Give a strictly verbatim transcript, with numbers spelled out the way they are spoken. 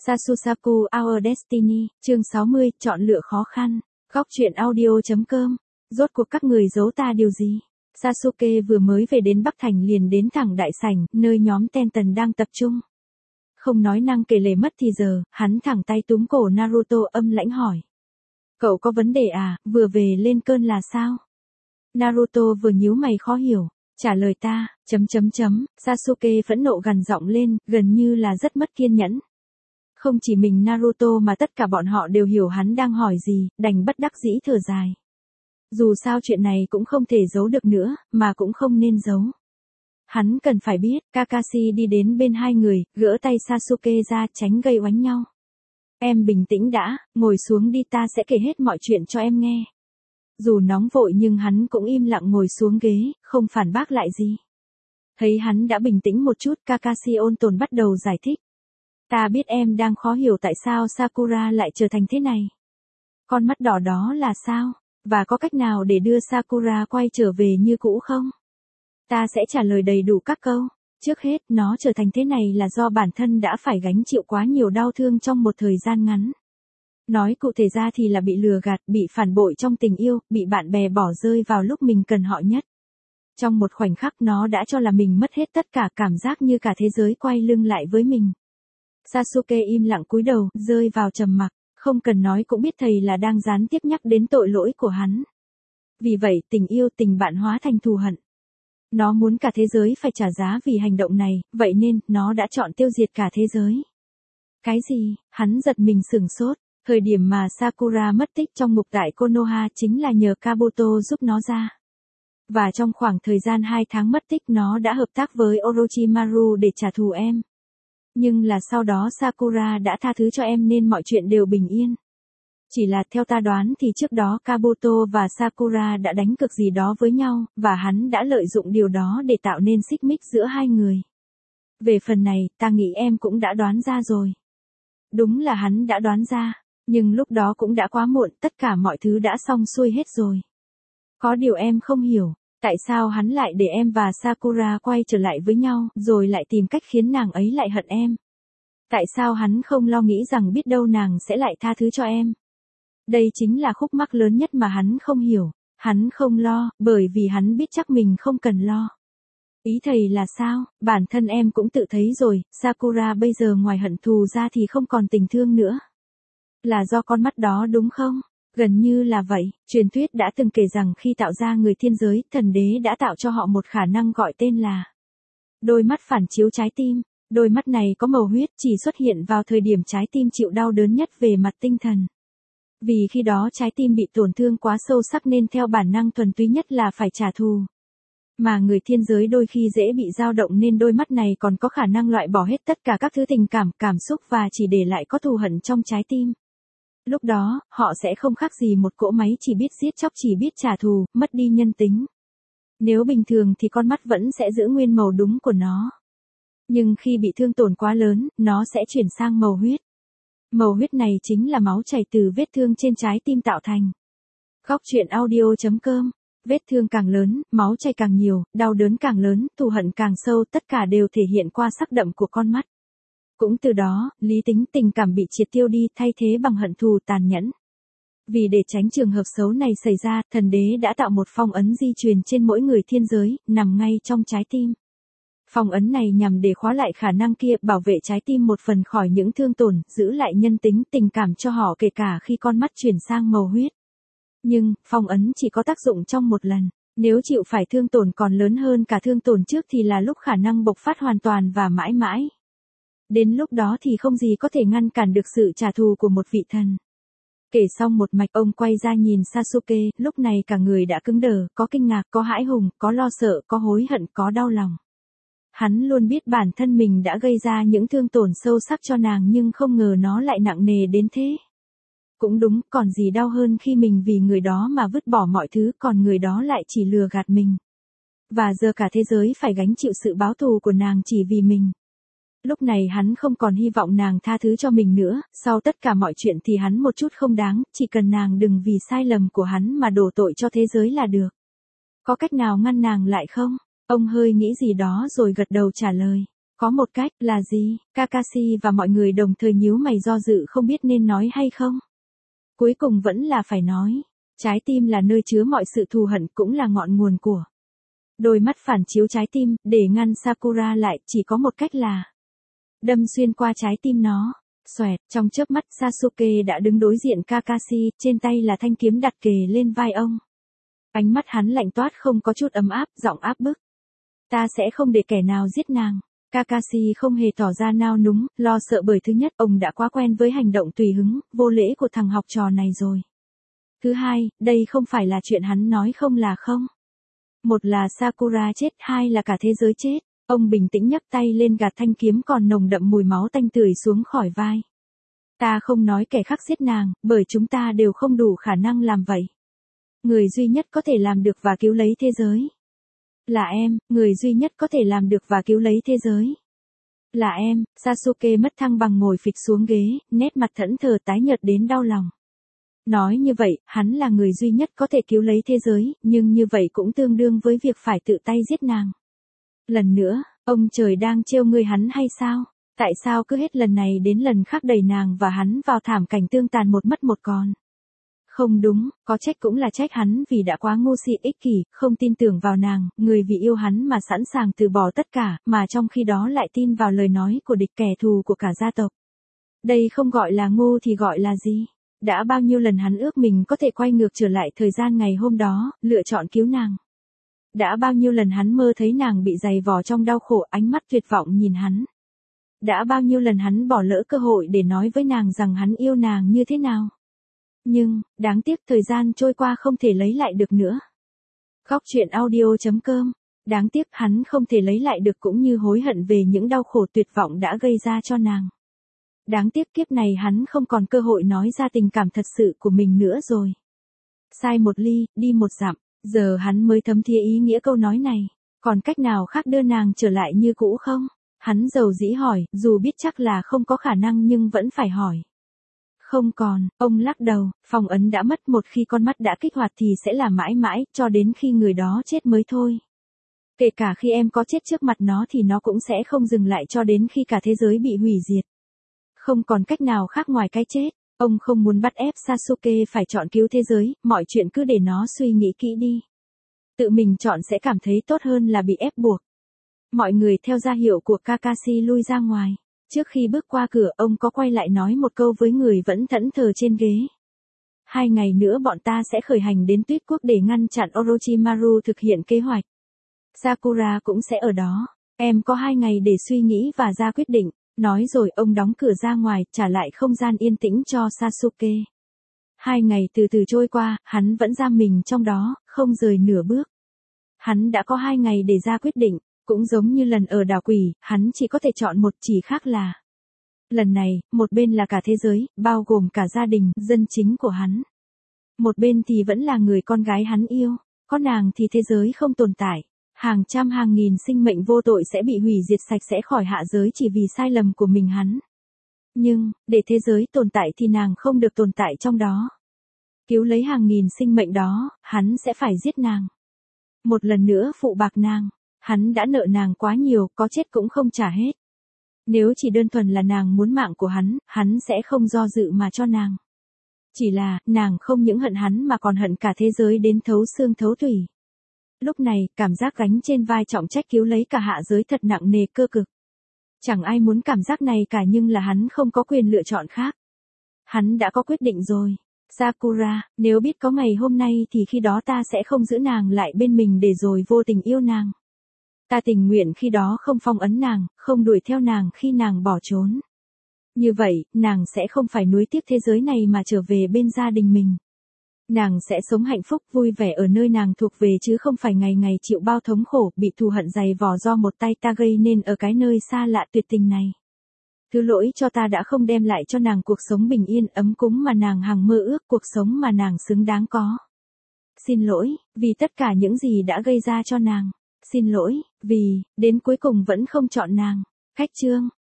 Sasusaku Our Destiny, chương sáu mươi, chọn lựa khó khăn. Góc truyện audio.com. Rốt cuộc các người giấu ta điều gì? Sasuke vừa mới về đến Bắc Thành liền đến thẳng đại sảnh, nơi nhóm Tenten đang tập trung. Không nói năng kể lể mất thì giờ, hắn thẳng tay túm cổ Naruto âm lãnh hỏi. Cậu có vấn đề à, vừa về lên cơn là sao? Naruto vừa nhíu mày khó hiểu, trả lời ta, chấm chấm chấm, Sasuke phẫn nộ gằn giọng lên, gần như là rất mất kiên nhẫn. Không chỉ mình Naruto mà tất cả bọn họ đều hiểu hắn đang hỏi gì, đành bất đắc dĩ thở dài. Dù sao chuyện này cũng không thể giấu được nữa, mà cũng không nên giấu. Hắn cần phải biết, Kakashi đi đến bên hai người, gỡ tay Sasuke ra tránh gây oánh nhau. Em bình tĩnh đã, ngồi xuống đi, ta sẽ kể hết mọi chuyện cho em nghe. Dù nóng vội nhưng hắn cũng im lặng ngồi xuống ghế, không phản bác lại gì. Thấy hắn đã bình tĩnh một chút, Kakashi ôn tồn bắt đầu giải thích. Ta biết em đang khó hiểu tại sao Sakura lại trở thành thế này. Con mắt đỏ đó là sao? Và có cách nào để đưa Sakura quay trở về như cũ không? Ta sẽ trả lời đầy đủ các câu. Trước hết, nó trở thành thế này là do bản thân đã phải gánh chịu quá nhiều đau thương trong một thời gian ngắn. Nói cụ thể ra thì là bị lừa gạt, bị phản bội trong tình yêu, bị bạn bè bỏ rơi vào lúc mình cần họ nhất. Trong một khoảnh khắc nó đã cho là mình mất hết tất cả, cảm giác như cả thế giới quay lưng lại với mình. Sasuke im lặng cúi đầu, rơi vào trầm mặc, không cần nói cũng biết thầy là đang gián tiếp nhắc đến tội lỗi của hắn. Vì vậy, tình yêu tình bạn hóa thành thù hận. Nó muốn cả thế giới phải trả giá vì hành động này, vậy nên, nó đã chọn tiêu diệt cả thế giới. Cái gì? Hắn giật mình sửng sốt, thời điểm mà Sakura mất tích trong ngục tại Konoha chính là nhờ Kabuto giúp nó ra. Và trong khoảng thời gian hai tháng mất tích nó đã hợp tác với Orochimaru để trả thù em. Nhưng là sau đó Sakura đã tha thứ cho em nên mọi chuyện đều bình yên. Chỉ là theo ta đoán thì trước đó Kabuto và Sakura đã đánh cược gì đó với nhau, và hắn đã lợi dụng điều đó để tạo nên xích mích giữa hai người. Về phần này, ta nghĩ em cũng đã đoán ra rồi. Đúng là hắn đã đoán ra, nhưng lúc đó cũng đã quá muộn, tất cả mọi thứ đã xong xuôi hết rồi. Có điều em không hiểu. Tại sao hắn lại để em và Sakura quay trở lại với nhau, rồi lại tìm cách khiến nàng ấy lại hận em? Tại sao hắn không lo nghĩ rằng biết đâu nàng sẽ lại tha thứ cho em? Đây chính là khúc mắc lớn nhất mà hắn không hiểu. Hắn không lo, bởi vì hắn biết chắc mình không cần lo. Ý thầy là sao? Bản thân em cũng tự thấy rồi, Sakura bây giờ ngoài hận thù ra thì không còn tình thương nữa. Là do con mắt đó đúng không? Gần như là vậy, truyền thuyết đã từng kể rằng khi tạo ra người thiên giới, thần đế đã tạo cho họ một khả năng gọi tên là đôi mắt phản chiếu trái tim. Đôi mắt này có màu huyết chỉ xuất hiện vào thời điểm trái tim chịu đau đớn nhất về mặt tinh thần. Vì khi đó trái tim bị tổn thương quá sâu sắc nên theo bản năng thuần túy nhất là phải trả thù. Mà người thiên giới đôi khi dễ bị dao động nên đôi mắt này còn có khả năng loại bỏ hết tất cả các thứ tình cảm, cảm xúc và chỉ để lại có thù hận trong trái tim. Lúc đó, họ sẽ không khác gì một cỗ máy chỉ biết giết chóc, chỉ biết trả thù, mất đi nhân tính. Nếu bình thường thì con mắt vẫn sẽ giữ nguyên màu đúng của nó. Nhưng khi bị thương tổn quá lớn, nó sẽ chuyển sang màu huyết. Màu huyết này chính là máu chảy từ vết thương trên trái tim tạo thành. Góc truyện audio.com. Vết thương càng lớn, máu chảy càng nhiều, đau đớn càng lớn, thù hận càng sâu, tất cả đều thể hiện qua sắc đậm của con mắt. Cũng từ đó, lý tính tình cảm bị triệt tiêu đi, thay thế bằng hận thù tàn nhẫn. Vì để tránh trường hợp xấu này xảy ra, thần đế đã tạo một phong ấn di truyền trên mỗi người thiên giới, nằm ngay trong trái tim. Phong ấn này nhằm để khóa lại khả năng kia, bảo vệ trái tim một phần khỏi những thương tổn, giữ lại nhân tính tình cảm cho họ kể cả khi con mắt chuyển sang màu huyết. Nhưng, phong ấn chỉ có tác dụng trong một lần. Nếu chịu phải thương tổn còn lớn hơn cả thương tổn trước thì là lúc khả năng bộc phát hoàn toàn và mãi mãi. Đến lúc đó thì không gì có thể ngăn cản được sự trả thù của một vị thần. Kể xong một mạch, ông quay ra nhìn Sasuke, lúc này cả người đã cứng đờ, có kinh ngạc, có hãi hùng, có lo sợ, có hối hận, có đau lòng. Hắn luôn biết bản thân mình đã gây ra những thương tổn sâu sắc cho nàng nhưng không ngờ nó lại nặng nề đến thế. Cũng đúng, còn gì đau hơn khi mình vì người đó mà vứt bỏ mọi thứ, còn người đó lại chỉ lừa gạt mình. Và giờ cả thế giới phải gánh chịu sự báo thù của nàng chỉ vì mình. Lúc này hắn không còn hy vọng nàng tha thứ cho mình nữa, sau tất cả mọi chuyện thì hắn một chút không đáng, chỉ cần nàng đừng vì sai lầm của hắn mà đổ tội cho thế giới là được. Có cách nào ngăn nàng lại không? Ông hơi nghĩ gì đó rồi gật đầu trả lời. Có một cách, là gì? Kakashi và mọi người đồng thời nhíu mày do dự không biết nên nói hay không. Cuối cùng vẫn là phải nói. Trái tim là nơi chứa mọi sự thù hận, cũng là ngọn nguồn của. Đôi mắt phản chiếu trái tim, để ngăn Sakura lại, chỉ có một cách là đâm xuyên qua trái tim nó. Xoẹt, trong chớp mắt Sasuke đã đứng đối diện Kakashi, trên tay là thanh kiếm đặt kề lên vai ông. Ánh mắt hắn lạnh toát không có chút ấm áp, giọng áp bức. Ta sẽ không để kẻ nào giết nàng. Kakashi không hề tỏ ra nao núng, lo sợ bởi thứ nhất, ông đã quá quen với hành động tùy hứng, vô lễ của thằng học trò này rồi. Thứ hai, đây không phải là chuyện hắn nói không là không. Một là Sakura chết, hai là cả thế giới chết. Ông bình tĩnh nhấc tay lên gạt thanh kiếm còn nồng đậm mùi máu tanh tưởi xuống khỏi vai. Ta không nói kẻ khác giết nàng, bởi chúng ta đều không đủ khả năng làm vậy. Người duy nhất có thể làm được và cứu lấy thế giới. Là em, người duy nhất có thể làm được và cứu lấy thế giới. Là em. Sasuke mất thăng bằng ngồi phịch xuống ghế, nét mặt thẫn thờ tái nhợt đến đau lòng. Nói như vậy, hắn là người duy nhất có thể cứu lấy thế giới, nhưng như vậy cũng tương đương với việc phải tự tay giết nàng. Lần nữa, ông trời đang trêu ngươi hắn hay sao? Tại sao cứ hết lần này đến lần khác đẩy nàng và hắn vào thảm cảnh tương tàn một mất một còn? Không đúng, có trách cũng là trách hắn vì đã quá ngu si ích kỷ, không tin tưởng vào nàng, người vì yêu hắn mà sẵn sàng từ bỏ tất cả, mà trong khi đó lại tin vào lời nói của địch, kẻ thù của cả gia tộc. Đây không gọi là ngu thì gọi là gì? Đã bao nhiêu lần hắn ước mình có thể quay ngược trở lại thời gian ngày hôm đó, lựa chọn cứu nàng. Đã bao nhiêu lần hắn mơ thấy nàng bị giày vò trong đau khổ, ánh mắt tuyệt vọng nhìn hắn. Đã bao nhiêu lần hắn bỏ lỡ cơ hội để nói với nàng rằng hắn yêu nàng như thế nào. Nhưng, đáng tiếc thời gian trôi qua không thể lấy lại được nữa. Góc truyện audio chấm com. Đáng tiếc hắn không thể lấy lại được cũng như hối hận về những đau khổ tuyệt vọng đã gây ra cho nàng. Đáng tiếc kiếp này hắn không còn cơ hội nói ra tình cảm thật sự của mình nữa rồi. Sai một ly, đi một dặm, giờ hắn mới thấm thía ý nghĩa câu nói này. Còn cách nào khác đưa nàng trở lại như cũ không? Hắn dầu dĩ hỏi, dù biết chắc là không có khả năng nhưng vẫn phải hỏi. Không còn, ông lắc đầu, phong ấn đã mất, một khi con mắt đã kích hoạt thì sẽ là mãi mãi, cho đến khi người đó chết mới thôi. Kể cả khi em có chết trước mặt nó thì nó cũng sẽ không dừng lại cho đến khi cả thế giới bị hủy diệt. Không còn cách nào khác ngoài cái chết. Ông không muốn bắt ép Sasuke phải chọn cứu thế giới, mọi chuyện cứ để nó suy nghĩ kỹ đi. Tự mình chọn sẽ cảm thấy tốt hơn là bị ép buộc. Mọi người theo ra hiệu của Kakashi lui ra ngoài. Trước khi bước qua cửa, ông có quay lại nói một câu với người vẫn thẫn thờ trên ghế. Hai ngày nữa bọn ta sẽ khởi hành đến Tuyết Quốc để ngăn chặn Orochimaru thực hiện kế hoạch. Sakura cũng sẽ ở đó. Em có hai ngày để suy nghĩ và ra quyết định. Nói rồi ông đóng cửa ra ngoài, trả lại không gian yên tĩnh cho Sasuke. Hai ngày từ từ trôi qua, hắn vẫn giam mình trong đó, không rời nửa bước. Hắn đã có hai ngày để ra quyết định, cũng giống như lần ở đảo quỷ, hắn chỉ có thể chọn một, chỉ khác là. Lần này, một bên là cả thế giới, bao gồm cả gia đình, dân chính của hắn. Một bên thì vẫn là người con gái hắn yêu, có nàng thì thế giới không tồn tại. Hàng trăm hàng nghìn sinh mệnh vô tội sẽ bị hủy diệt sạch sẽ khỏi hạ giới chỉ vì sai lầm của mình hắn. Nhưng, để thế giới tồn tại thì nàng không được tồn tại trong đó. Cứu lấy hàng nghìn sinh mệnh đó, hắn sẽ phải giết nàng. Một lần nữa phụ bạc nàng, hắn đã nợ nàng quá nhiều, có chết cũng không trả hết. Nếu chỉ đơn thuần là nàng muốn mạng của hắn, hắn sẽ không do dự mà cho nàng. Chỉ là, nàng không những hận hắn mà còn hận cả thế giới đến thấu xương thấu tủy. Lúc này, cảm giác gánh trên vai trọng trách cứu lấy cả hạ giới thật nặng nề cơ cực. Chẳng ai muốn cảm giác này cả nhưng là hắn không có quyền lựa chọn khác. Hắn đã có quyết định rồi. Sakura, nếu biết có ngày hôm nay thì khi đó ta sẽ không giữ nàng lại bên mình để rồi vô tình yêu nàng. Ta tình nguyện khi đó không phong ấn nàng, không đuổi theo nàng khi nàng bỏ trốn. Như vậy, nàng sẽ không phải nuối tiếc thế giới này mà trở về bên gia đình mình. Nàng sẽ sống hạnh phúc vui vẻ ở nơi nàng thuộc về chứ không phải ngày ngày chịu bao thống khổ, bị thù hận dày vò do một tay ta gây nên ở cái nơi xa lạ tuyệt tình này. Thứ lỗi cho ta đã không đem lại cho nàng cuộc sống bình yên ấm cúng mà nàng hằng mơ ước, cuộc sống mà nàng xứng đáng có. Xin lỗi, vì tất cả những gì đã gây ra cho nàng. Xin lỗi, vì, đến cuối cùng vẫn không chọn nàng. Khách chương.